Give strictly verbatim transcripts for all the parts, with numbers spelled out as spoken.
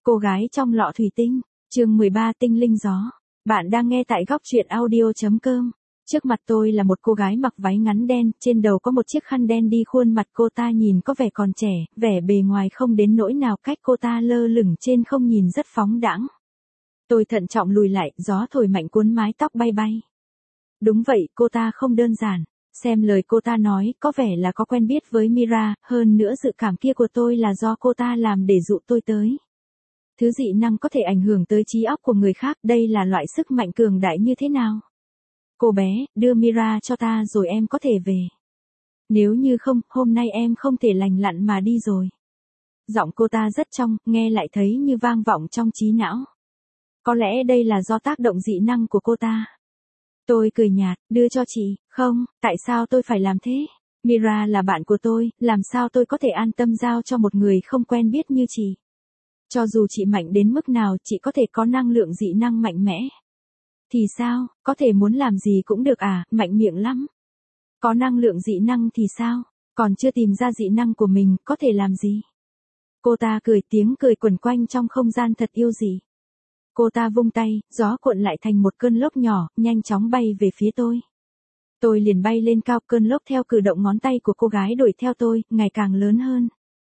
Cô gái trong lọ thủy tinh, chương mười ba tinh linh gió. Bạn đang nghe tại góc truyện audio chấm com. Trước mặt tôi là một cô gái mặc váy ngắn đen, trên đầu có một chiếc khăn đen đi khuôn mặt cô ta nhìn có vẻ còn trẻ, vẻ bề ngoài không đến nỗi nào cách cô ta lơ lửng trên không nhìn rất phóng đãng. Tôi thận trọng lùi lại, gió thổi mạnh cuốn mái tóc bay bay. Đúng vậy, cô ta không đơn giản. Xem lời cô ta nói, có vẻ là có quen biết với Mira, hơn nữa dự cảm kia của tôi là do cô ta làm để dụ tôi tới. Thứ dị năng có thể ảnh hưởng tới trí óc của người khác, đây là loại sức mạnh cường đại như thế nào? Cô bé, đưa Mira cho ta rồi em có thể về. Nếu như không, hôm nay em không thể lành lặn mà đi rồi. Giọng cô ta rất trong, nghe lại thấy như vang vọng trong trí não. Có lẽ đây là do tác động dị năng của cô ta. Tôi cười nhạt, đưa cho chị, không, tại sao tôi phải làm thế? Mira là bạn của tôi, làm sao tôi có thể an tâm giao cho một người không quen biết như chị? Cho dù chị mạnh đến mức nào, chị có thể có năng lượng dị năng mạnh mẽ. Thì sao, có thể muốn làm gì cũng được à, mạnh miệng lắm. Có năng lượng dị năng thì sao, còn chưa tìm ra dị năng của mình, có thể làm gì? Cô ta cười, tiếng cười quẩn quanh trong không gian thật yêu dị. Cô ta vung tay, gió cuộn lại thành một cơn lốc nhỏ, nhanh chóng bay về phía tôi. Tôi liền bay lên cao, cơn lốc theo cử động ngón tay của cô gái đuổi theo tôi, ngày càng lớn hơn.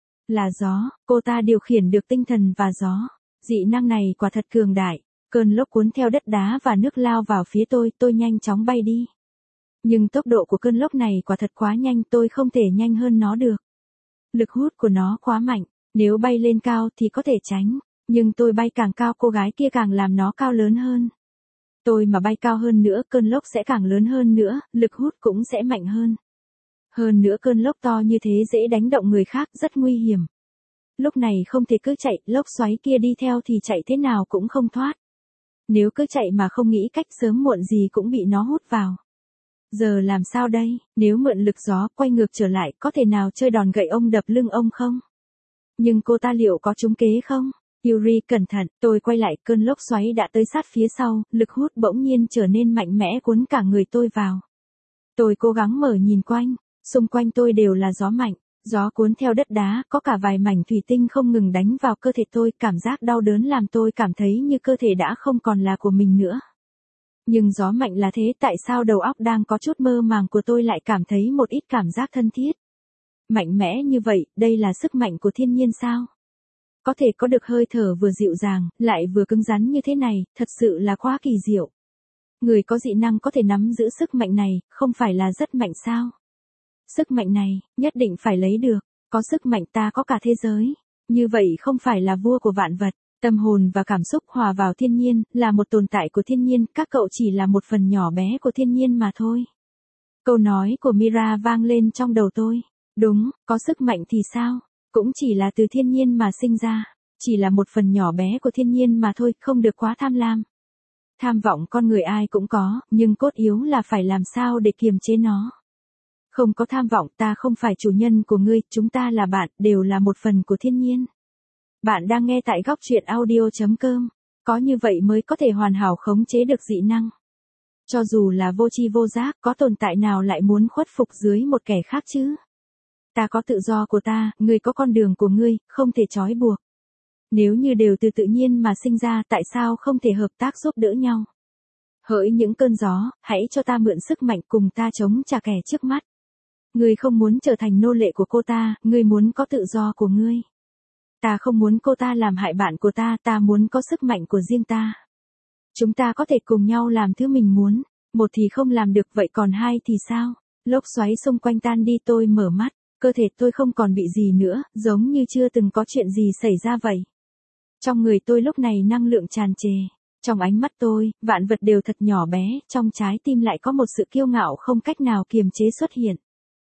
Là gió, cô ta điều khiển được tinh thần và gió. Dị năng này quả thật cường đại. Cơn lốc cuốn theo đất đá và nước lao vào phía tôi, tôi nhanh chóng bay đi. Nhưng tốc độ của cơn lốc này quả thật quá nhanh, tôi không thể nhanh hơn nó được. Lực hút của nó quá mạnh, nếu bay lên cao thì có thể tránh. Nhưng tôi bay càng cao, cô gái kia càng làm nó cao lớn hơn. Tôi mà bay cao hơn nữa, cơn lốc sẽ càng lớn hơn nữa, lực hút cũng sẽ mạnh hơn. Hơn nữa cơn lốc to như thế dễ đánh động người khác, rất nguy hiểm. Lúc này không thể cứ chạy, lốc xoáy kia đi theo thì chạy thế nào cũng không thoát. Nếu cứ chạy mà không nghĩ cách, sớm muộn gì cũng bị nó hút vào. Giờ làm sao đây, nếu mượn lực gió quay ngược trở lại, có thể nào chơi đòn gậy ông đập lưng ông không? Nhưng cô ta liệu có trúng kế không? Yuri cẩn thận, tôi quay lại, cơn lốc xoáy đã tới sát phía sau, lực hút bỗng nhiên trở nên mạnh mẽ cuốn cả người tôi vào. Tôi cố gắng mở nhìn quanh, xung quanh tôi đều là gió mạnh, gió cuốn theo đất đá, có cả vài mảnh thủy tinh không ngừng đánh vào cơ thể tôi, cảm giác đau đớn làm tôi cảm thấy như cơ thể đã không còn là của mình nữa. Nhưng gió mạnh là thế, tại sao đầu óc đang có chút mơ màng của tôi lại cảm thấy một ít cảm giác thân thiết? Mạnh mẽ như vậy, đây là sức mạnh của thiên nhiên sao? Có thể có được hơi thở vừa dịu dàng, lại vừa cứng rắn như thế này, thật sự là quá kỳ diệu. Người có dị năng có thể nắm giữ sức mạnh này, không phải là rất mạnh sao? Sức mạnh này, nhất định phải lấy được, có sức mạnh ta có cả thế giới. Như vậy không phải là vua của vạn vật, tâm hồn và cảm xúc hòa vào thiên nhiên, là một tồn tại của thiên nhiên, các cậu chỉ là một phần nhỏ bé của thiên nhiên mà thôi. Câu nói của Mira vang lên trong đầu tôi. Đúng, có sức mạnh thì sao? Cũng chỉ là từ thiên nhiên mà sinh ra, chỉ là một phần nhỏ bé của thiên nhiên mà thôi, không được quá tham lam. Tham vọng con người ai cũng có, nhưng cốt yếu là phải làm sao để kiềm chế nó. Không có tham vọng, ta không phải chủ nhân của ngươi, chúng ta là bạn, đều là một phần của thiên nhiên. Bạn đang nghe tại góc truyện audio chấm com, có như vậy mới có thể hoàn hảo khống chế được dị năng. Cho dù là vô tri vô giác, có tồn tại nào lại muốn khuất phục dưới một kẻ khác chứ? Ta có tự do của ta, ngươi có con đường của ngươi, không thể trói buộc. Nếu như đều từ tự nhiên mà sinh ra, tại sao không thể hợp tác giúp đỡ nhau? Hỡi những cơn gió, hãy cho ta mượn sức mạnh cùng ta chống trả kẻ trước mắt. Ngươi không muốn trở thành nô lệ của cô ta, ngươi muốn có tự do của ngươi. Ta không muốn cô ta làm hại bạn của ta, ta muốn có sức mạnh của riêng ta. Chúng ta có thể cùng nhau làm thứ mình muốn, một thì không làm được, vậy còn hai thì sao? Lốc xoáy xung quanh tan đi, tôi mở mắt, cơ thể tôi không còn bị gì nữa, giống như chưa từng có chuyện gì xảy ra vậy. Trong người tôi lúc này năng lượng tràn trề, trong ánh mắt tôi, vạn vật đều thật nhỏ bé, trong trái tim lại có một sự kiêu ngạo không cách nào kiềm chế xuất hiện.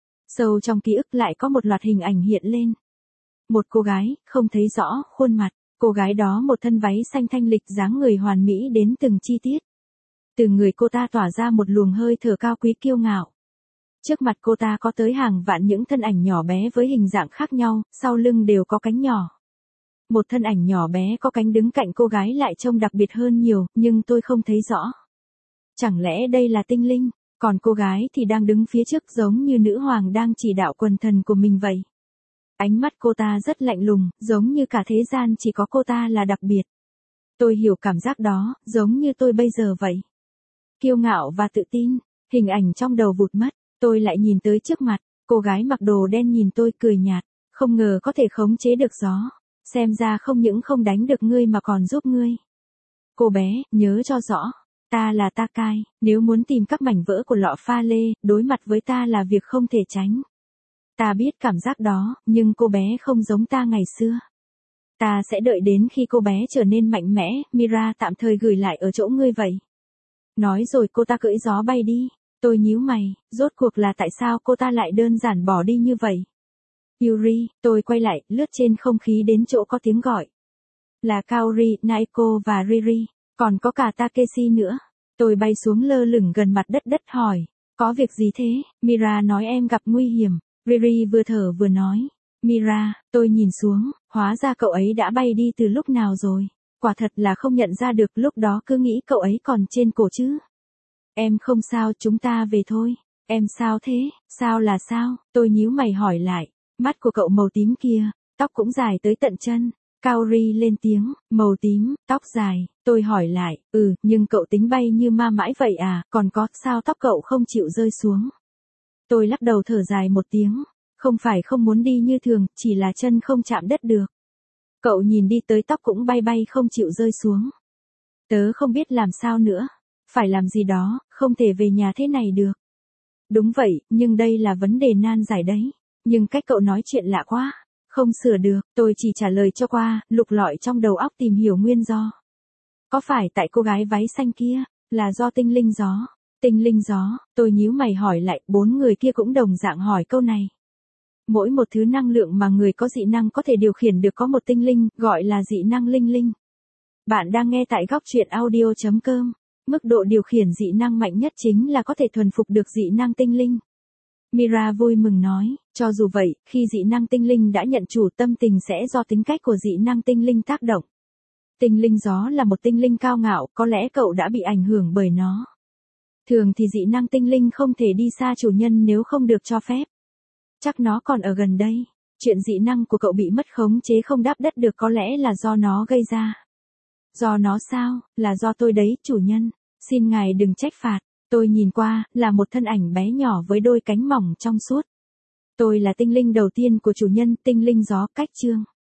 Sâu trong ký ức lại có một loạt hình ảnh hiện lên. Một cô gái, không thấy rõ khuôn mặt, cô gái đó một thân váy xanh thanh lịch, dáng người hoàn mỹ đến từng chi tiết. Từ người cô ta tỏa ra một luồng hơi thở cao quý kiêu ngạo. Trước mặt cô ta có tới hàng vạn những thân ảnh nhỏ bé với hình dạng khác nhau, sau lưng đều có cánh nhỏ. Một thân ảnh nhỏ bé có cánh đứng cạnh cô gái lại trông đặc biệt hơn nhiều, nhưng tôi không thấy rõ. Chẳng lẽ đây là tinh linh, còn cô gái thì đang đứng phía trước giống như nữ hoàng đang chỉ đạo quần thần của mình vậy. Ánh mắt cô ta rất lạnh lùng, giống như cả thế gian chỉ có cô ta là đặc biệt. Tôi hiểu cảm giác đó, giống như tôi bây giờ vậy. Kiêu ngạo và tự tin, hình ảnh trong đầu vụt mất, tôi lại nhìn tới trước mặt, cô gái mặc đồ đen nhìn tôi cười nhạt, không ngờ có thể khống chế được gió, xem ra không những không đánh được ngươi mà còn giúp ngươi. Cô bé, nhớ cho rõ, ta là Takai, nếu muốn tìm các mảnh vỡ của lọ pha lê, đối mặt với ta là việc không thể tránh. Ta biết cảm giác đó, nhưng cô bé không giống ta ngày xưa. Ta sẽ đợi đến khi cô bé trở nên mạnh mẽ, Mira tạm thời gửi lại ở chỗ ngươi vậy. Nói rồi cô ta cưỡi gió bay đi, tôi nhíu mày, rốt cuộc là tại sao cô ta lại đơn giản bỏ đi như vậy. Yuri, tôi quay lại, lướt trên không khí đến chỗ có tiếng gọi. Là Kaori, Naeko và Riri, còn có cả Takeshi nữa. Tôi bay xuống lơ lửng gần mặt đất đất hỏi, có việc gì thế? Mira nói em gặp nguy hiểm. Riri vừa thở vừa nói, Mira, tôi nhìn xuống, hóa ra cậu ấy đã bay đi từ lúc nào rồi. Quả thật là không nhận ra được, lúc đó cứ nghĩ cậu ấy còn trên cổ chứ. Em không sao, chúng ta về thôi. Em sao thế? Sao là sao? Tôi nhíu mày hỏi lại. Mắt của cậu màu tím kia, tóc cũng dài tới tận chân. Kaori lên tiếng, màu tím, tóc dài. Tôi hỏi lại, ừ, nhưng cậu tính bay như ma mãi vậy à, còn có, sao tóc cậu không chịu rơi xuống? Tôi lắc đầu thở dài một tiếng, không phải không muốn đi như thường, chỉ là chân không chạm đất được. Cậu nhìn đi tới tóc cũng bay bay không chịu rơi xuống. Tớ không biết làm sao nữa, phải làm gì đó, không thể về nhà thế này được. Đúng vậy, nhưng đây là vấn đề nan giải đấy. Nhưng cách cậu nói chuyện lạ quá, không sửa được, tôi chỉ trả lời cho qua, lục lọi trong đầu óc tìm hiểu nguyên do. Có phải tại cô gái váy xanh kia, là do tinh linh gió? Tinh linh gió, tôi nhíu mày hỏi lại, bốn người kia cũng đồng dạng hỏi câu này. Mỗi một thứ năng lượng mà người có dị năng có thể điều khiển được có một tinh linh, gọi là dị năng linh linh. Bạn đang nghe tại góc truyện audio chấm com. Mức độ điều khiển dị năng mạnh nhất chính là có thể thuần phục được dị năng tinh linh. Mira vui mừng nói, cho dù vậy, khi dị năng tinh linh đã nhận chủ, tâm tình sẽ do tính cách của dị năng tinh linh tác động. Tinh linh gió là một tinh linh cao ngạo, có lẽ cậu đã bị ảnh hưởng bởi nó. Thường thì dị năng tinh linh không thể đi xa chủ nhân nếu không được cho phép. Chắc nó còn ở gần đây. Chuyện dị năng của cậu bị mất khống chế không đáp đất được có lẽ là do nó gây ra. Do nó sao? Là do tôi đấy, chủ nhân. Xin ngài đừng trách phạt. Tôi nhìn qua, là một thân ảnh bé nhỏ với đôi cánh mỏng trong suốt. Tôi là tinh linh đầu tiên của chủ nhân, tinh linh gió, cách chương.